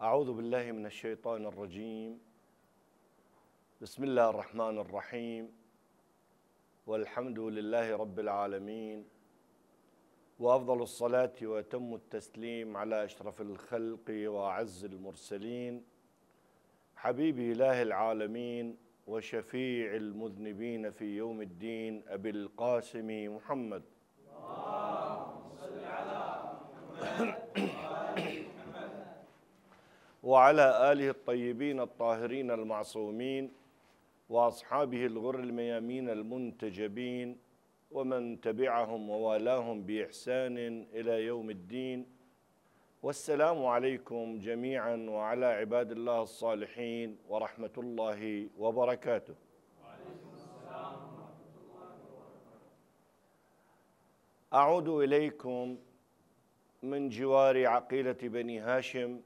أعوذ بالله من الشيطان الرجيم. بسم الله الرحمن الرحيم، والحمد لله رب العالمين، وأفضل الصلاة وأتم التسليم على أشرف الخلق وأعز المرسلين، حبيب إله العالمين وشفيع المذنبين في يوم الدين، أبي القاسم محمد. اللهم صل على محمد وعلى آله الطيبين الطاهرين المعصومين وأصحابه الغر الميامين المنتجبين ومن تبعهم ووالاهم بإحسان إلى يوم الدين. والسلام عليكم جميعا وعلى عباد الله الصالحين ورحمة الله وبركاته. وعليكم السلام ورحمة الله وبركاته. أعود إليكم من جوار عقيلة بني هاشم،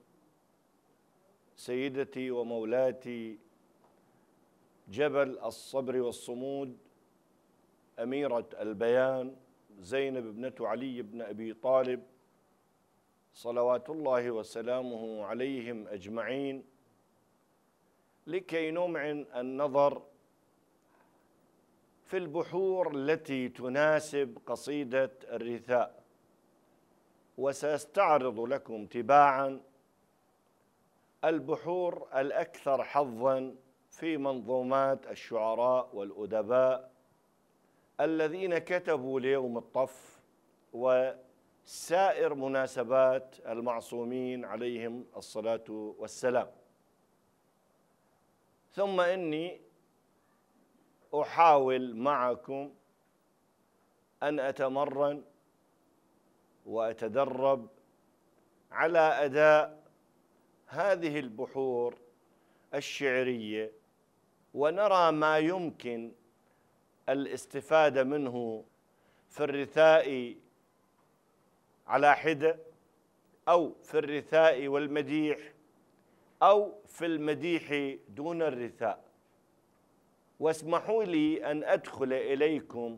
سيدتي ومولاتي جبل الصبر والصمود، أميرة البيان زينب ابنة علي بن أبي طالب صلوات الله وسلامه عليهم أجمعين، لكي نمعن النظر في البحور التي تناسب قصيدة الرثاء. وسأستعرض لكم تباعا البحور الأكثر حظاً في منظومات الشعراء والأدباء الذين كتبوا ليوم الطف وسائر مناسبات المعصومين عليهم الصلاة والسلام. ثم إني أحاول معكم أن أتمرن وأتدرب على أداء هذه البحور الشعرية، ونرى ما يمكن الاستفادة منه في الرثاء على حدة، أو في الرثاء والمديح، أو في المديح دون الرثاء. واسمحوا لي أن أدخل إليكم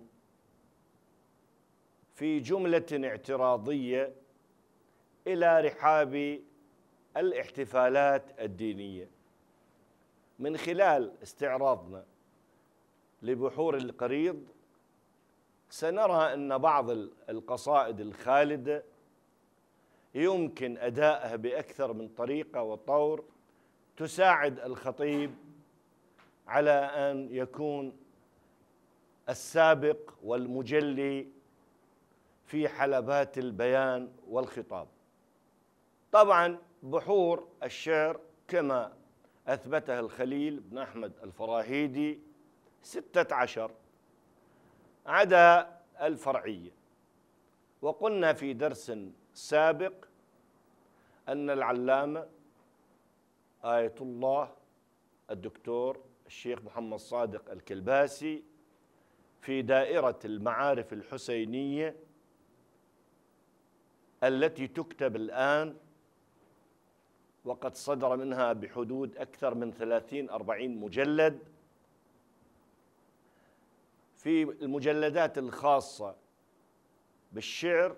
في جملة اعتراضية إلى رحاب الاحتفالات الدينية. من خلال استعراضنا لبحور القريض سنرى أن بعض القصائد الخالدة يمكن أدائها بأكثر من طريقة وطور تساعد الخطيب على أن يكون السابق والمجلي في حلبات البيان والخطاب. طبعا بحور الشعر كما أثبتها الخليل بن أحمد الفراهيدي 16 عدا الفرعية. وقلنا في درس سابق أن العلامة آية الله الدكتور الشيخ محمد صادق الكلباسي في دائرة المعارف الحسينية التي تكتب الآن، وقد صدر منها بحدود أكثر من 30-40 مجلد، في المجلدات الخاصة بالشعر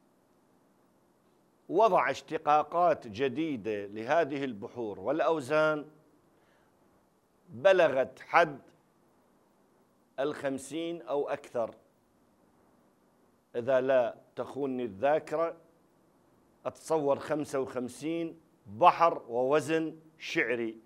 وضع اشتقاقات جديدة لهذه البحور والأوزان بلغت حد 50 أو أكثر، إذا لا تخونني الذاكرة أتصور 55 بحر ووزن شعري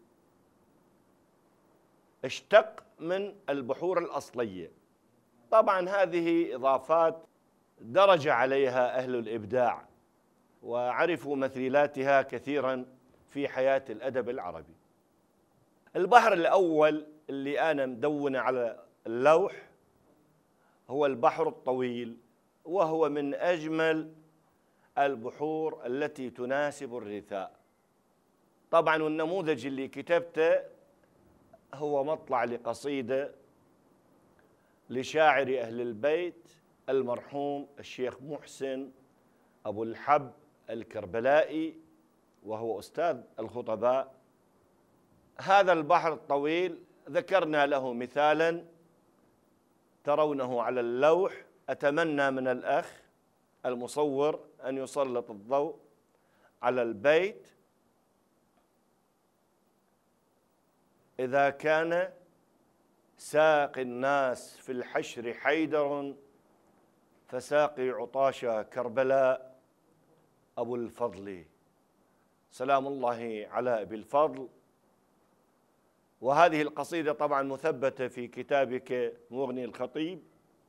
اشتق من البحور الأصلية. طبعا هذه إضافات درج عليها أهل الإبداع وعرفوا مثيلاتها كثيرا في حياة الأدب العربي. البحر الأول اللي أنا مدونه على اللوح هو البحر الطويل، وهو من أجمل البحور التي تناسب الرثاء. طبعا والنموذج اللي كتبته هو مطلع لقصيدة لشاعر أهل البيت المرحوم الشيخ محسن أبو الحب الكربلائي، وهو أستاذ الخطباء. هذا البحر الطويل ذكرنا له مثالا ترونه على اللوح. أتمنى من الأخ المصور أن يسلط الضوء على البيت إذا كان ساقي الناس في الحشر حيدر فساقي عطاشا كربلاء أبو الفضل. سلام الله على أبي الفضل. وهذه القصيدة طبعا مثبتة في كتابك مغني الخطيب،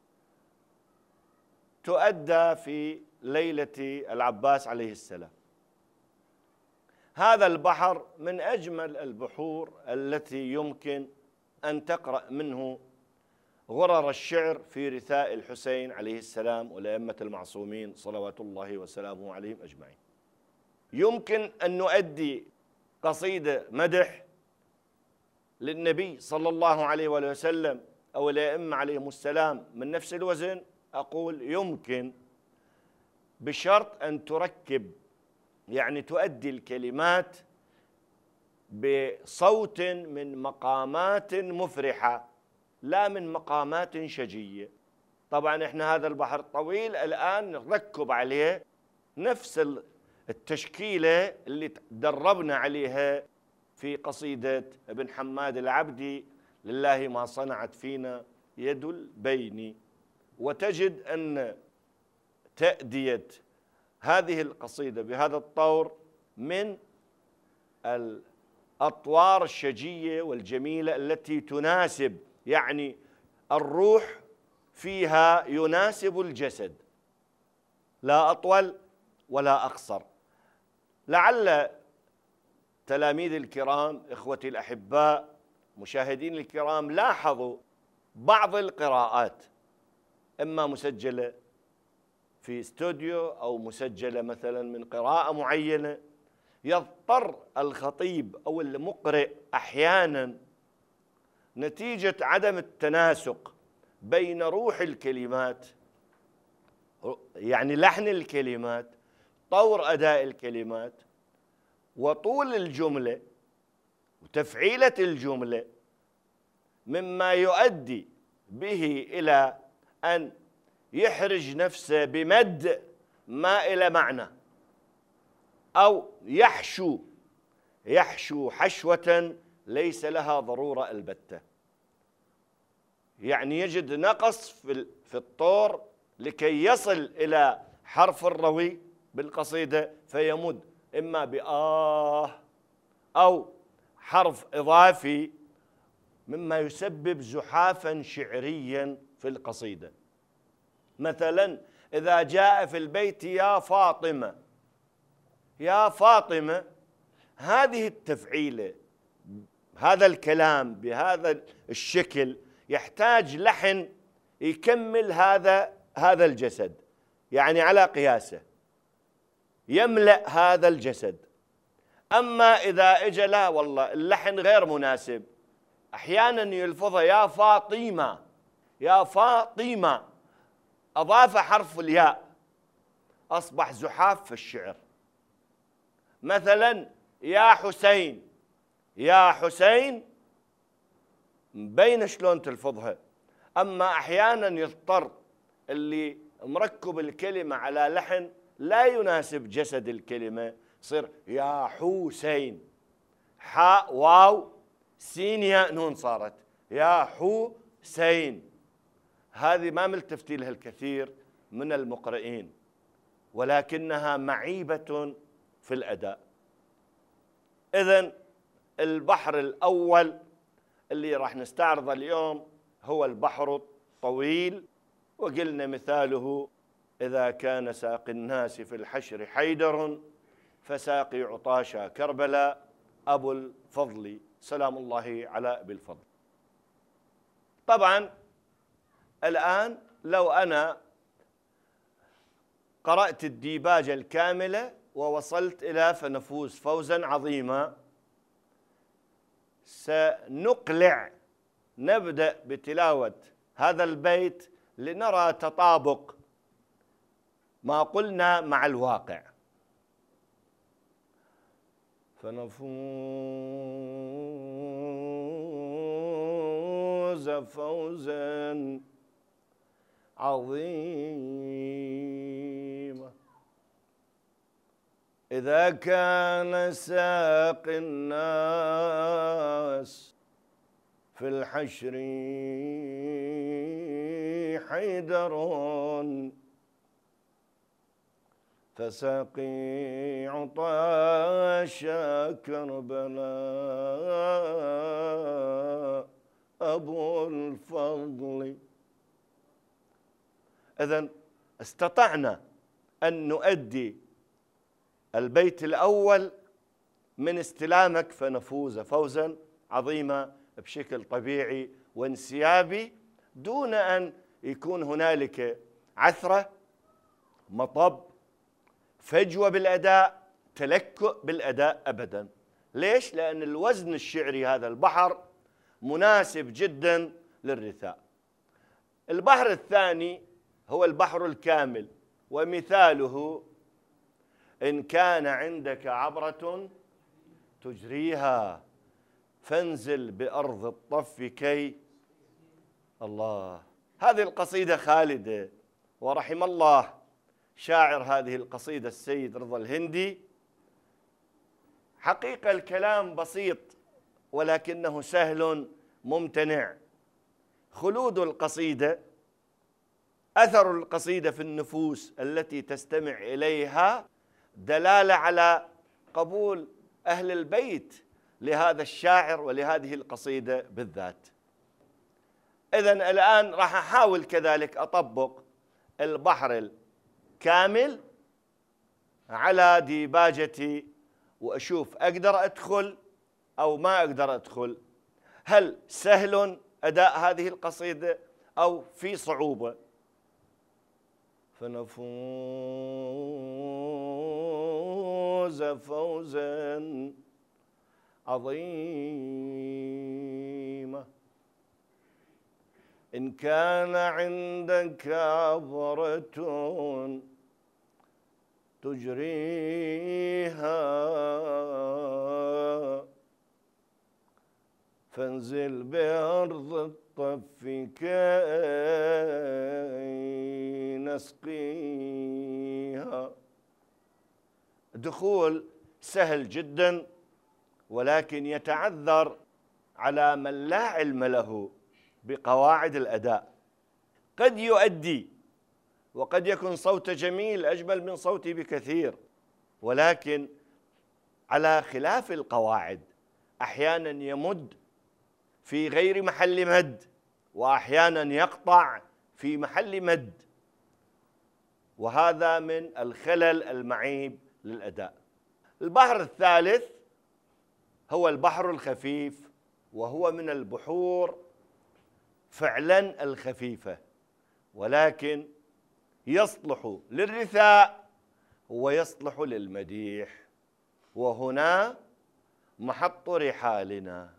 تؤدى في ليلة العباس عليه السلام. هذا البحر من أجمل البحور التي يمكن أن تقرأ منه غرر الشعر في رثاء الحسين عليه السلام والأئمة المعصومين صلوات الله وسلامه عليهم أجمعين. يمكن أن نؤدي قصيدة مدح للنبي صلى الله عليه وآله وسلم أو الأئمة عليهم السلام من نفس الوزن. أقول يمكن بشرط أن تركب، يعني تؤدي الكلمات بصوت من مقامات مفرحة لا من مقامات شجية. طبعا احنا هذا البحر طويل الآن نركب عليه نفس التشكيلة اللي تدربنا عليها في قصيدة ابن حماد العبدي لله ما صنعت فينا يد البين. وتجد أن تأدية هذه القصيدة بهذا الطور من الأطوار الشجية والجميلة التي تناسب، يعني الروح فيها يناسب الجسد، لا أطول ولا أقصر. لعل تلاميذ الكرام إخوتي الأحباء مشاهدين الكرام لاحظوا بعض القراءات إما مسجلة في استوديو أو مسجلة مثلا من قراءة معينة، يضطر الخطيب أو المقرئ أحيانا نتيجة عدم التناسق بين روح الكلمات، يعني لحن الكلمات، طور أداء الكلمات، وطول الجملة وتفعيلة الجملة، مما يؤدي به إلى أن يحرج نفسه بمد ما إلى معنى، أو يحشو حشوة ليس لها ضرورة البتة. يعني يجد نقص في الطور لكي يصل إلى حرف الروي بالقصيدة فيمد إما بآه أو حرف إضافي مما يسبب زحافا شعريا في القصيدة. مثلا إذا جاء في البيت يا فاطمة، يا فاطمة، هذه التفعيلة، هذا الكلام بهذا الشكل يحتاج لحن يكمل هذا الجسد، يعني على قياسه يملأ هذا الجسد. أما إذا إجا لا والله اللحن غير مناسب، أحيانا يلفظها يا فاطمة، يا فاطمة، أضاف حرف الياء، أصبح زحاف في الشعر. مثلا يا حسين، يا حسين، مبين شلون تلفظها. أما أحيانا يضطر اللي مركب الكلمة على لحن لا يناسب جسد الكلمة، يصير يا حسين، حاء واو سين ياء نون، صارت يا حسين. هذه ما ملتفت لها الكثير من المقرئين، ولكنها معيبة في الأداء. إذن البحر الأول اللي راح نستعرضه اليوم هو البحر الطويل، وقلنا مثاله إذا كان ساقي الناس في الحشر حيدر فساقي عطاشا كربلاء أبو الفضل. سلام الله على أبي الفضل. طبعا الآن لو أنا قرأت الديباجة الكاملة ووصلت إلى فنفوز فوزا عظيما، سنقلع، نبدأ بتلاوة هذا البيت لنرى تطابق ما قلنا مع الواقع. فنفوز فوزا عظيما إذا كان ساقي الناس في الحشر حيدر فساقي عطاش كربلاء أبو الفضل. إذن استطعنا أن نؤدي البيت الأول من استلامك فنفوز فوزا عظيما بشكل طبيعي وانسيابي، دون أن يكون هنالك عثرة، مطب، فجوة بالأداء، تلكؤ بالأداء أبدا. ليش؟ لأن الوزن الشعري هذا البحر مناسب جدا للرثاء. البحر الثاني هو البحر الكامل، ومثاله: إن كان عندك عبرة تجريها فانزل بأرض الطف كي. الله، هذه القصيدة خالدة، ورحم الله شاعر هذه القصيدة السيد رضا الهندي. حقيقة الكلام بسيط ولكنه سهل ممتنع. خلود القصيدة، أثر القصيدة في النفوس التي تستمع إليها دلالة على قبول أهل البيت لهذا الشاعر ولهذه القصيدة بالذات. إذن الآن راح أحاول كذلك أطبق البحر الكامل على ديباجتي وأشوف أقدر أدخل أو ما أقدر أدخل. هل سهل أداء هذه القصيدة أو في صعوبة؟ فنفوز فوزا عظيما. إن كان عندك عبرة تجريها فانزل بأرض الطف كي نسقيها. دخول سهل جدا، ولكن يتعذر على من لا علم له بقواعد الأداء. قد يؤدي وقد يكون صوته جميل أجمل من صوتي بكثير، ولكن على خلاف القواعد. أحيانا يمد في غير محل مد، وأحيانا يقطع في محل مد، وهذا من الخلل المعيب للأداء. البحر الثالث هو البحر الخفيف، وهو من البحور فعلا الخفيفة، ولكن يصلح للرثاء ويصلح للمديح. وهنا محط رحالنا.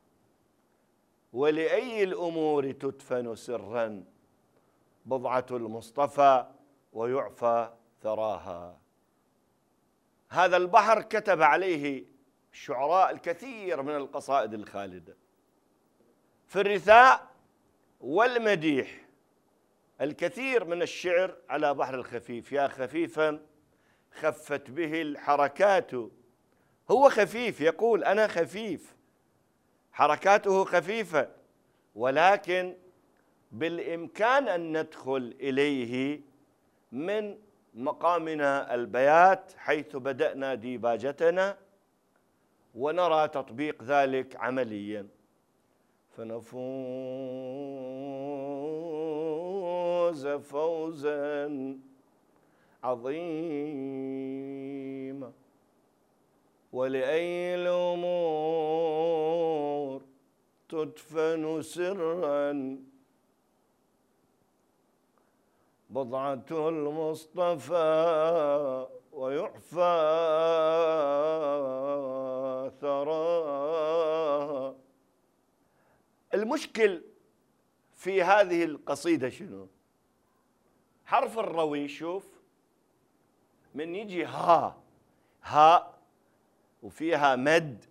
ولأي الأمور تدفن سرا بضعة المصطفى ويعفى ثراها. هذا البحر كتب عليه الشعراء الكثير من القصائد الخالدة. في الرثاء والمديح الكثير من الشعر على بحر الخفيف. يا خفيفا خفت به الحركات. هو خفيف، يقول أنا خفيف، حركاته خفيفة، ولكن بالإمكان أن ندخل إليه من مقامنا البيات حيث بدأنا ديباجتنا، ونرى تطبيق ذلك عمليا. فنفوز فوزا عظيما. ولأي الأمور تدفن سرا بضعة المصطفى ويعفى ثراها. المشكل في هذه القصيدة شنو؟ حرف الروي. شوف، من يجي ها وفيها مد،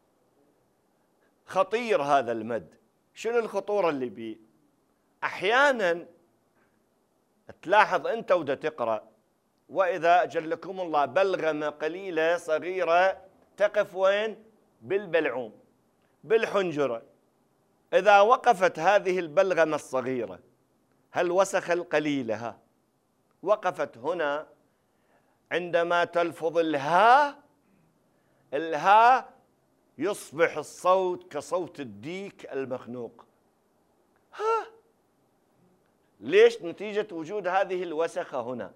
خطير هذا المد. شنو الخطورة اللي بيه؟ أحيانا تلاحظ أنت ودا تقرأ، وإذا أجلكم الله بلغمة قليلة صغيرة تقف وين؟ بالبلعوم، بالحنجرة، إذا وقفت هذه البلغمة الصغيرة، هالوسخة القليلة وقفت هنا، عندما تلفظ الهاء، الهاء يصبح الصوت كصوت الديك المخنوق. ها، ليش؟ نتيجة وجود هذه الوسخة هنا.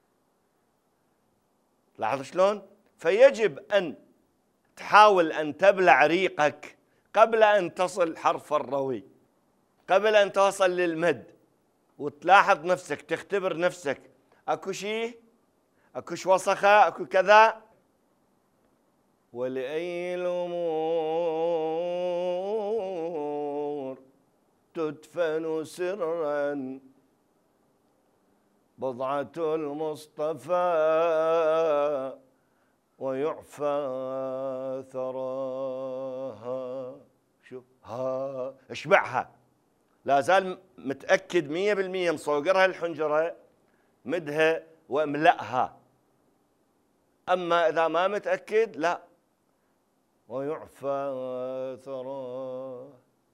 لاحظ شلون؟ فيجب أن تحاول أن تبلع ريقك قبل أن تصل حرف الروي، قبل أن توصل للمد، وتلاحظ نفسك، تختبر نفسك، أكو شيء، أكوش وسخة، أكو كذا. ولأي الأمور تدفن سرا بضعة المصطفى ويعفى ثراها. شوف ها، اشبعها، لا زال متأكد 100% مصوقرها الحنجرة، مدها واملأها. أما إذا ما متأكد لا. ويعفى ثراها،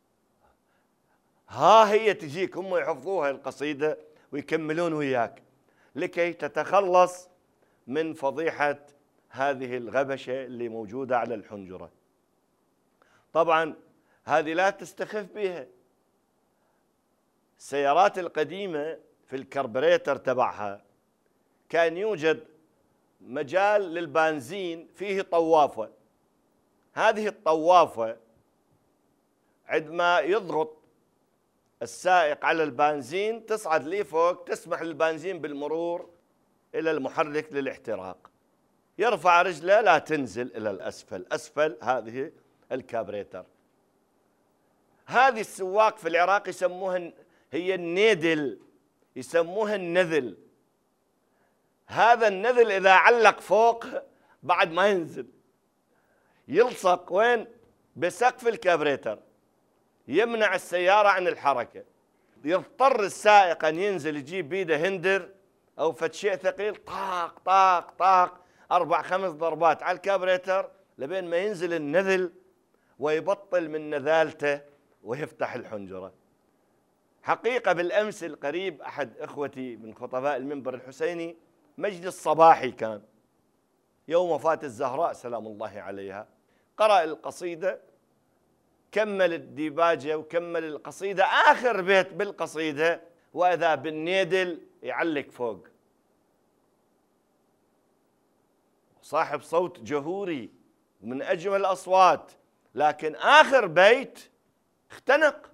ها هي تجيك، هم يحفظوها القصيدة ويكملون وياك لكي تتخلص من فضيحة هذه الغبشة اللي موجودة على الحنجرة. طبعا هذه لا تستخف بها. السيارات القديمة في الكربريتر تبعها كان يوجد مجال للبنزين فيه طوافة. هذه الطوافة عندما يضغط السائق على البنزين تصعد لي فوق، تسمح للبنزين بالمرور إلى المحرك للاحتراق. يرفع رجله لا تنزل إلى الأسفل، أسفل هذه الكابريتر. هذه السواق في العراق يسموها هي النيدل، يسموها النذل. هذا النذل إذا علق فوق بعد ما ينزل، يلصق وين؟ بسقف الكابريتر، يمنع السيارة عن الحركة. يضطر السائق أن ينزل يجيب بيده هندر أو فد شيء ثقيل، طاق طاق طاق 4-5 ضربات على الكابريتر لبين ما ينزل النذل ويبطل من نذالته ويفتح الحنجرة. حقيقة بالأمس القريب أحد إخوتي من خطباء المنبر الحسيني، مجلس صباحي كان يوم وفاة الزهراء سلام الله عليها، قرأ القصيدة، كمل الديباجة وكمل القصيدة، آخر بيت بالقصيدة وإذا بالنيدل يعلق فوق. صاحب صوت جهوري ومن أجمل الأصوات، لكن آخر بيت اختنق،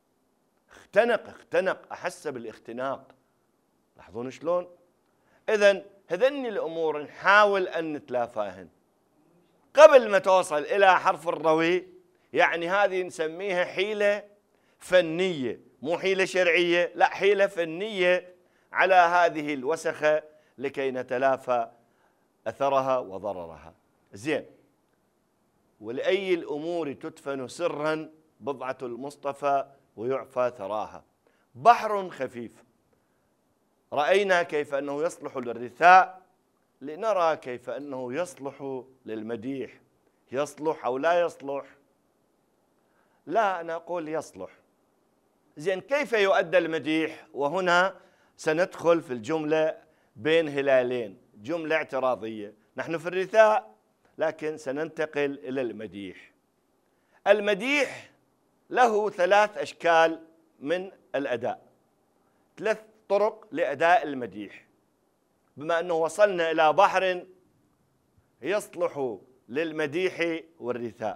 أحس بالاختناق. لاحظون شلون؟ إذن هذني الأمور نحاول أن نتلافاهن قبل ما توصل إلى حرف الروي. يعني هذه نسميها حيلة فنية، مو حيلة شرعية، لا، حيلة فنية على هذه الوسخة لكي نتلافى أثرها وضررها. زين. ولأي الأمور تدفن سرا بضعة المصطفى ويعفى ثراها. بحر خفيف، رأينا كيف أنه يصلح للرثاء، لنرى كيف أنه يصلح للمديح. يصلح أو لا يصلح؟ لا، أنا أقول يصلح. زين، كيف يؤدى المديح؟ وهنا سندخل في الجملة بين هلالين، جملة اعتراضية. نحن في الرثاء لكن سننتقل إلى المديح. المديح له 3 أشكال من الأداء، 3 طرق لأداء المديح. بما أنه وصلنا إلى بحر يصلح للمديح والرثاء.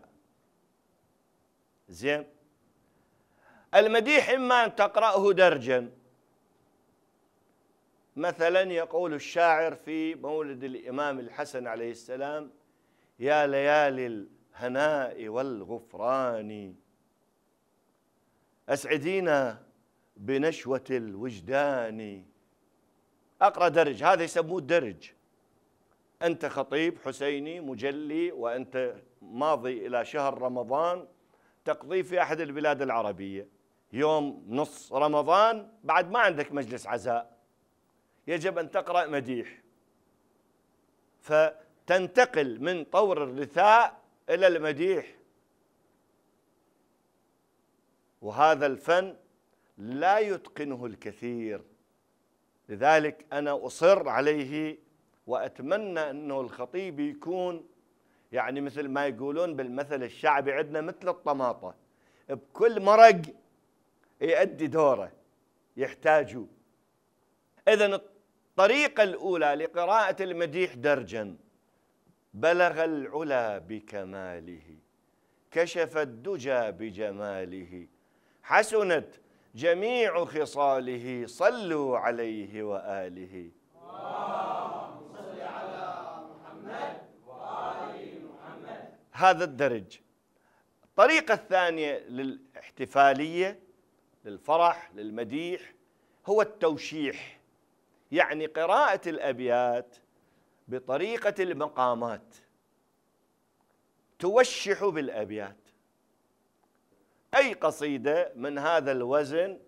زين. المديح إما أن تقرأه درجا، مثلا يقول الشاعر في مولد الإمام الحسن عليه السلام: يا ليالي الهناء والغفران أسعدينا بنشوة الوجدان. أقرأ درج، هذا يسموه الدرج. أنت خطيب حسيني مجلي وأنت ماضي إلى شهر رمضان تقضي في أحد البلاد العربية، يوم نص رمضان بعد ما عندك مجلس عزاء، يجب أن تقرأ مديح، فتنتقل من طور الرثاء إلى المديح. وهذا الفن لا يتقنه الكثير، لذلك أنا أصر عليه وأتمنى أنه الخطيب يكون يعني مثل ما يقولون بالمثل الشعبي عندنا مثل الطماطة، بكل مرق يؤدي دوره يحتاجه. إذن الطريقة الأولى لقراءة المديح درجا: بلغ العلا بكماله، كشف الدجى بجماله، حسنت جميع خصاله، صلوا عليه وآله. اللهم صل على محمد وآل محمد. هذا الدرج. الطريقة الثانية للاحتفالية، للفرح، للمديح، هو التوشيح، يعني قراءة الأبيات بطريقة المقامات، توشح بالأبيات. أي قصيدة من هذا الوزن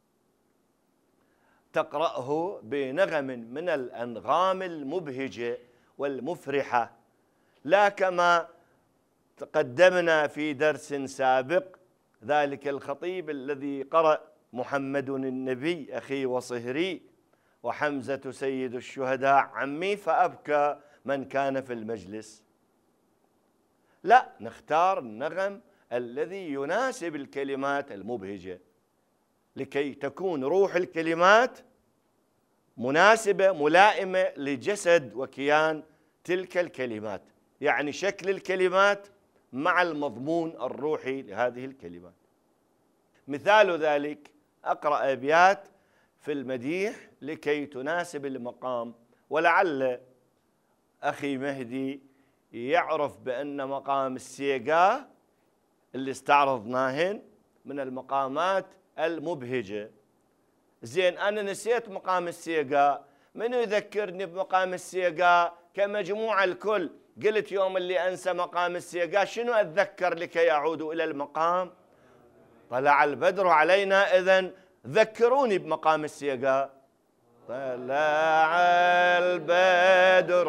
تقرأه بنغم من الأنغام المبهجة والمفرحة، لا كما تقدمنا في درس سابق ذلك الخطيب الذي قرأ محمد النبي أخي وصهري وحمزة سيد الشهداء عمي فأبكى من كان في المجلس. لا، نختار النغم الذي يناسب الكلمات المبهجة لكي تكون روح الكلمات مناسبة ملائمة لجسد وكيان تلك الكلمات، يعني شكل الكلمات مع المضمون الروحي لهذه الكلمات. مثال ذلك أقرأ أبيات في المديح لكي تناسب المقام، ولعل أخي مهدي يعرف بأن مقام السيقا اللي استعرضناهن من المقامات المبهجة. زين، أنا نسيت مقام السيقا، من يذكرني بمقام السيقا كمجموعة الكل؟ قلت يوم اللي أنسى مقام السيقا شنو أتذكر لكي أعود إلى المقام؟ طلع البدر علينا، إذن ذكروني بمقام السيقا. طلع البدر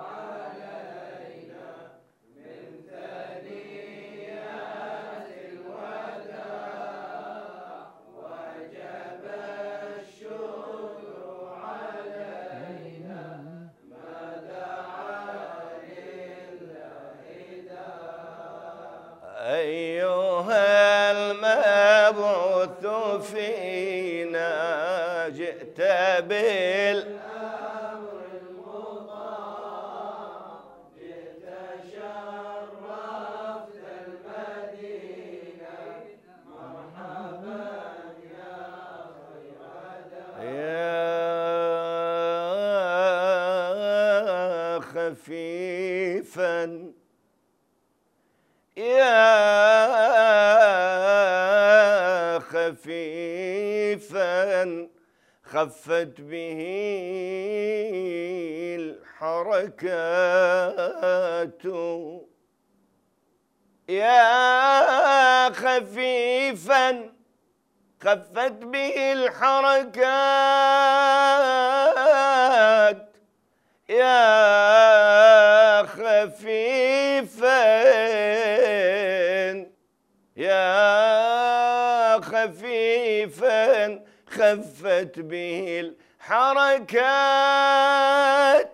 علينا من ثنيات الوداع، وجب الشكر علينا ما دعا لله داع. أيها المبعوث فينا جئت بالأمر المطاع، جئت شرفت المدينة، مرحبا يا خير داع. يا خفيفا يا خفيفا خفت به الحركات، يا خفيفا خفت به الحركات، يا خفيفا يا خفيفا خفت به الحركات،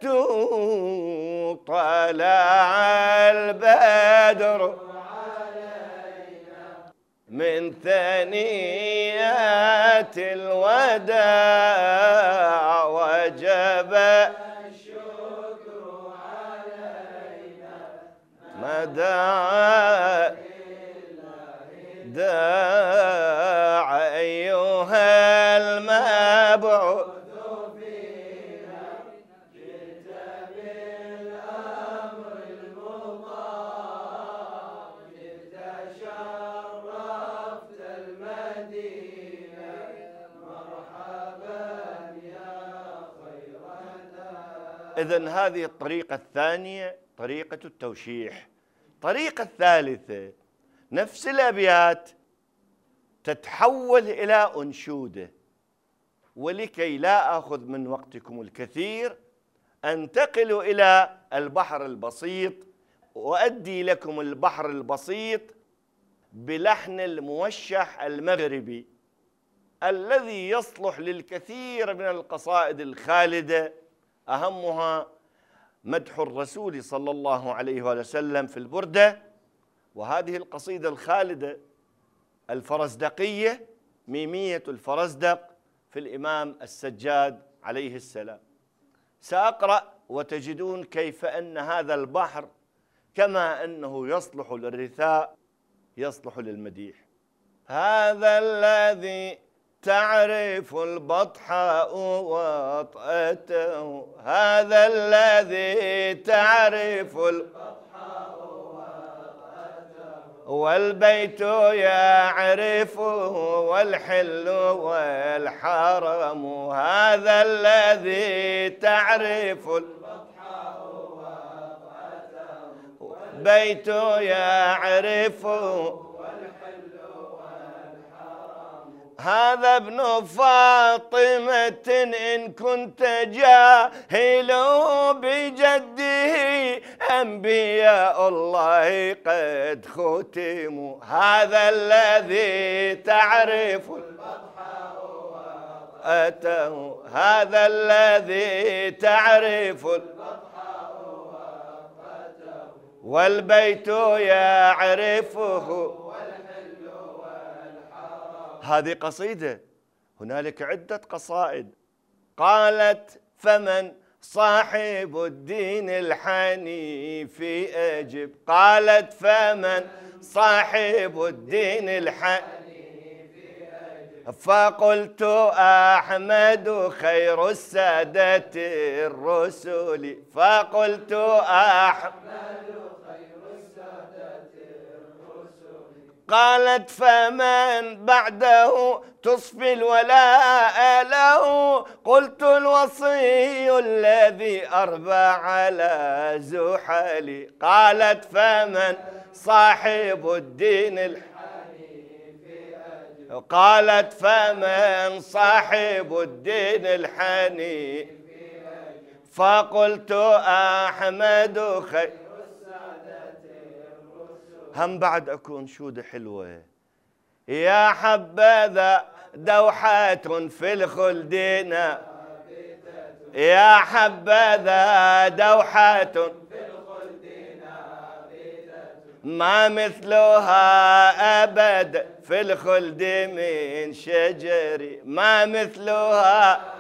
طلع البدر علينا من ثنيات الوداع، وجب الشكر علينا ما دعا داع. أيها المبعوث فينا جئت بالأمر المطاع، جئت شرفت المدينة، مرحبا يا خير داع. إذن هذه الطريقة الثانية طريقة التوشيح. الطريقة الثالثة نفس الأبيات تتحول إلى أنشودة، ولكي لا آخذ من وقتكم الكثير أنتقل إلى البحر البسيط وأدي لكم البحر البسيط بلحن الموشح المغربي الذي يصلح للكثير من القصائد الخالدة، أهمها مدح الرسول صلى الله عليه وسلم في البردة، وهذه القصيدة الخالدة الفرزدقية ميمية الفرزدق في الإمام السجاد عليه السلام. سأقرأ وتجدون كيف أن هذا البحر كما أنه يصلح للرثاء يصلح للمديح. هذا الذي تعرف البطحاء وطأته، هذا الذي تعرف البطحاء وطأته، والبيت يعرفه والحل والحرم، هذا الذي تعرف البطحاء وطأته، والبيت يعرفه، هذا ابن فاطمة إن كنت جاهل بجده، أنبياء الله قد ختموا، هذا الذي تعرف البطحاء وطأته، هذا الذي تعرف البطحاء وطأته، والبيت يعرفه. هذه قصيدة، هنالك عدة قصائد. قالت فمن صاحب الدين الحنيف أجب، قالت فمن صاحب الدين الحنيف أجب، فقلت أحمد خير السادة الرسل، فقلت أحمد قالت فمن بعده تصفي الولاء له، قلت الوصي الذي أربى على زحلي، قالت فمن صاحب الدين الحنيف أجب، قالت فمن صاحب الدين الحنيف أجب، فقلت أحمد خير. هم بعد أكو أنشودة حلوة، يا حبذا دوحة في الخلد، يا حبذا دوحة في الخلد ما مثلها أبد في الخلد من شجر، ما مثلها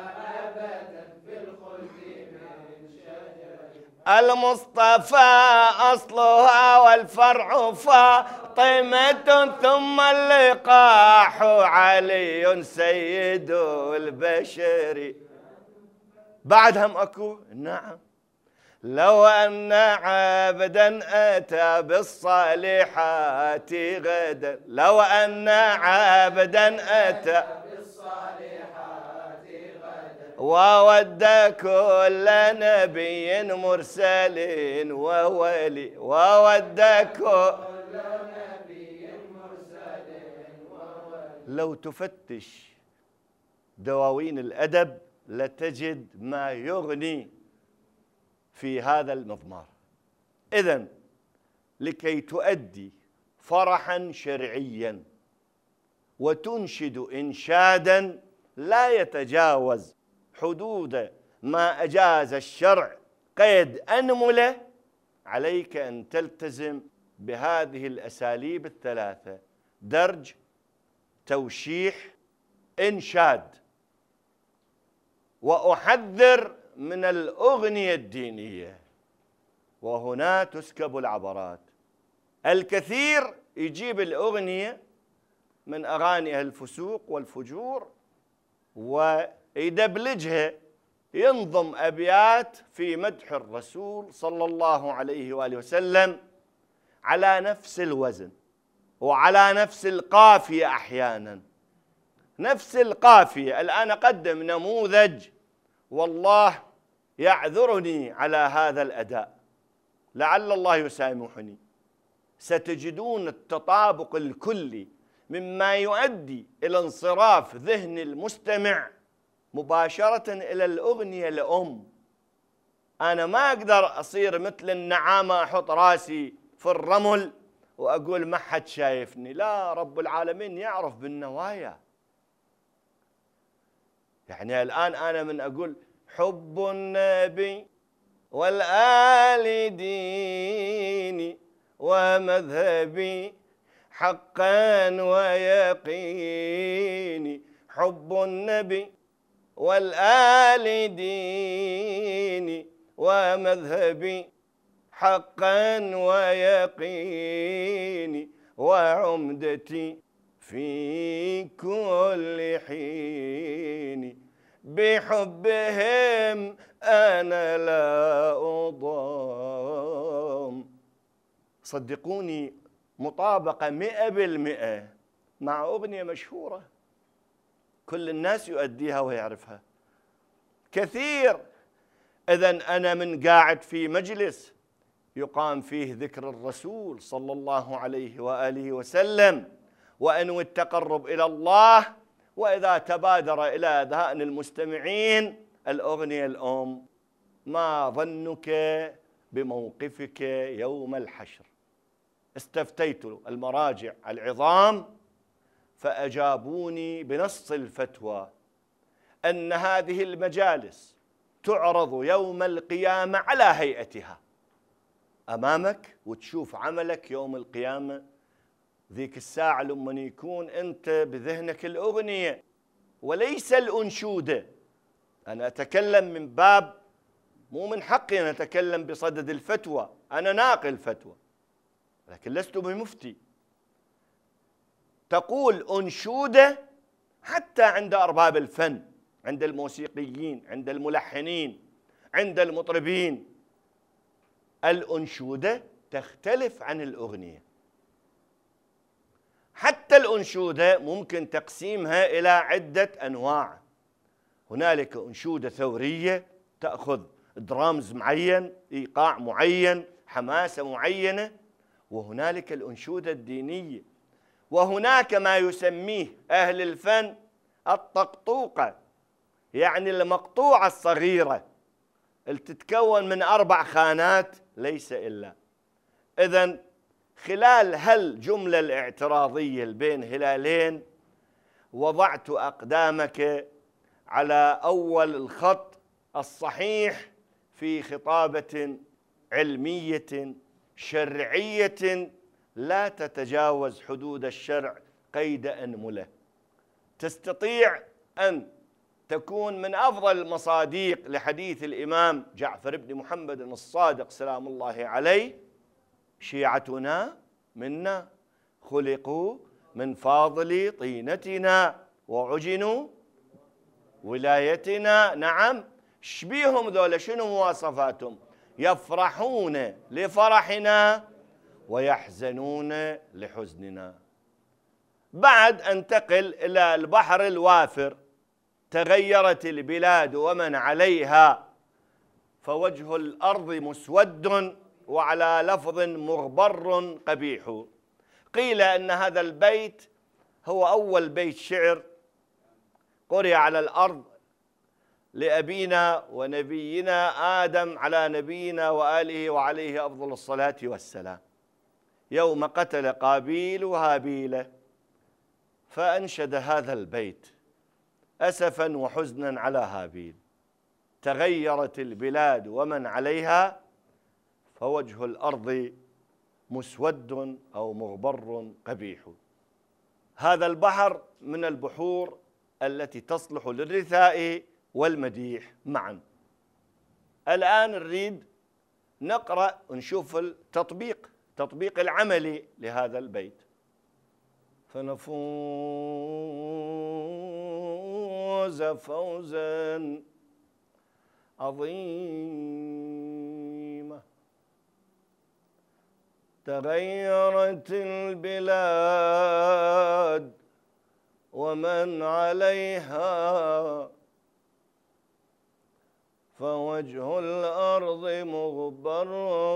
المصطفى أصلها والفرع فاطمة، ثم اللقاح علي سيد البشر. بعدهم أكو نعم، لو أن عبدا أتى بالصالحات غدا، لو أن عبدا أتى وود كل نبي مرسل وولي، وود كل نبي مرسل وولي. لو تفتش دواوين الأدب لتجد ما يغني في هذا المضمار. إذن لكي تؤدي فرحا شرعيا وتنشد إنشادا لا يتجاوز حدود ما أجاز الشرع قيد أنملة، عليك أن تلتزم بهذه الأساليب الثلاثة: درج، توشيح، إنشاد. وأحذر من الأغنية الدينية، وهنا تسكب العبرات. الكثير يجيب الأغنية من أغاني أهل الفسوق والفجور ويدبلجها، ينظم أبيات في مدح الرسول صلى الله عليه وآله وسلم على نفس الوزن وعلى نفس القافية، أحيانا نفس القافية. الآن أقدم نموذج والله يعذرني على هذا الأداء، لعل الله يسامحني. ستجدون التطابق الكلي مما يؤدي إلى انصراف ذهن المستمع مباشرة إلى الأغنية الأم. أنا ما أقدر أصير مثل النعامة أحط راسي في الرمل وأقول ما حد شايفني. لا، رب العالمين يعرف بالنوايا. يعني الآن أنا من أقول حب النبي والآل ديني ومذهبي حقا ويقيني، حب النبي والآل ديني ومذهبي حقا ويقيني، وعمدتي في كل حين، بحبهم أنا لا أضام. صدقوني مطابقة 100% مع أغنية مشهورة كل الناس يؤديها ويعرفها كثير. إذن أنا من قاعد في مجلس يقام فيه ذكر الرسول صلى الله عليه وآله وسلم وأنوي التقرب إلى الله، وإذا تبادر إلى أذهان المستمعين الأغنية الأم: ما ظنك بموقفك يوم الحشر. استفتيت المراجع العظام فأجابوني بنص الفتوى أن هذه المجالس تعرض يوم القيامة على هيئتها أمامك، وتشوف عملك يوم القيامة. ذيك الساعة لما يكون أنت بذهنك الأغنية وليس الأنشودة. أنا أتكلم من باب، مو من حقي أن أتكلم بصدد الفتوى، أنا ناقل فتوى لكن لست بمفتي. تقول أنشودة حتى عند أرباب الفن، عند الموسيقيين، عند الملحنين، عند المطربين، الأنشودة تختلف عن الأغنية. حتى الأنشودة ممكن تقسيمها إلى عدة أنواع. هنالك أنشودة ثورية تأخذ درامز معين، إيقاع معين، حماسة معينة، وهنالك الأنشودة الدينية، وهناك ما يسميه أهل الفن الطقطوقة، يعني المقطوعة الصغيرة اللي تتكون من 4 خانات ليس إلا. إذن خلال هالجملة الاعتراضية بين هلالين وضعت أقدامك على أول الخط الصحيح في خطابة علمية شرعية لا تتجاوز حدود الشرع قيد أنملة. تستطيع أن تكون من أفضل المصاديق لحديث الإمام جعفر بن محمد الصادق سلام الله عليه: شيعتنا منا خلقوا من فاضل طينتنا وعجنوا ولايتنا. نعم، شبيهم ذولا؟ شنو مواصفاتهم؟ يفرحون لفرحنا ويحزنون لحزننا. بعد أنتقل إلى البحر الوافر: تغيرت البلاد ومن عليها فوجه الأرض مسود وعلى لفظ مغبر قبيح. قيل أن هذا البيت هو أول بيت شعر قرئ على الأرض لأبينا ونبينا آدم على نبينا وآله وعليه أفضل الصلاة والسلام، يوم قتل قابيل هابيل، فأنشد هذا البيت أسفا وحزنا على هابيل: تغيرت البلاد ومن عليها فوجه الأرض مسود أو مغبر قبيح. هذا البحر من البحور التي تصلح للرثاء والمديح معا. الآن نريد نقرأ ونشوف التطبيق العملي لهذا البيت: فنفوز فوزا عظيما، تغيرت البلاد ومن عليها فوجه الأرض مغبر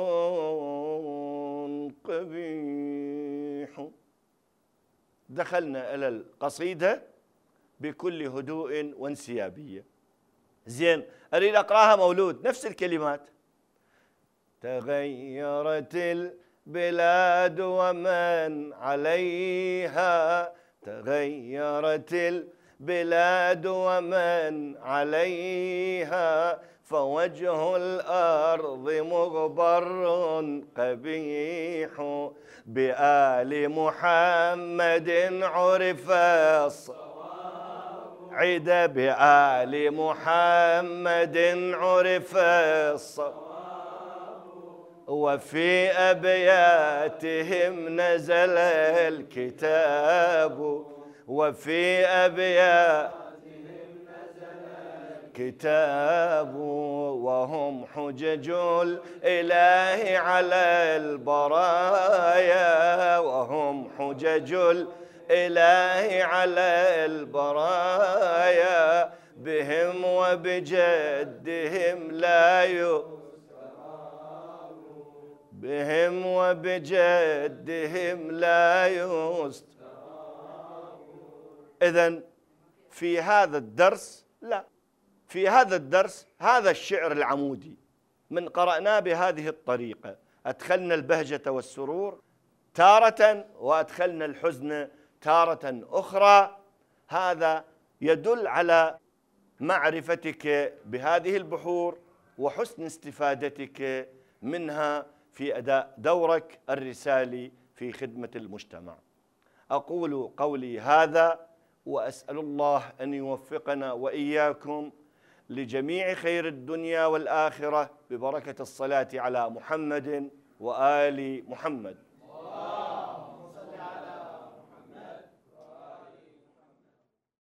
قبيح. دخلنا إلى القصيدة بكل هدوء وانسيابية. زين، أريد أقرأها مولود نفس الكلمات: تغيرت البلاد ومن عليها، تغيرت البلاد ومن عليها، فوجه الأرض مغبر قبيح، بآل محمد عرف عيد، بآل محمد عرف الصواب، وفي أبياتهم نزل الكتاب، وفي أبياتهم نزل الكتاب، وهم حجج الإله على البرايا، وهم حجج الإله على البرايا، بهم وبجدهم لا بهم وبجدهم لا يستراب. إذن في هذا الدرس هذا الشعر العمودي من قرأناه بهذه الطريقة، أدخلنا البهجة والسرور تارة وأدخلنا الحزن تارة أخرى. هذا يدل على معرفتك بهذه البحور وحسن استفادتك منها في أداء دورك الرسالي في خدمة المجتمع. أقول قولي هذا وأسأل الله أن يوفقنا وإياكم لجميع خير الدنيا والآخرة ببركة الصلاة على محمد وآل محمد.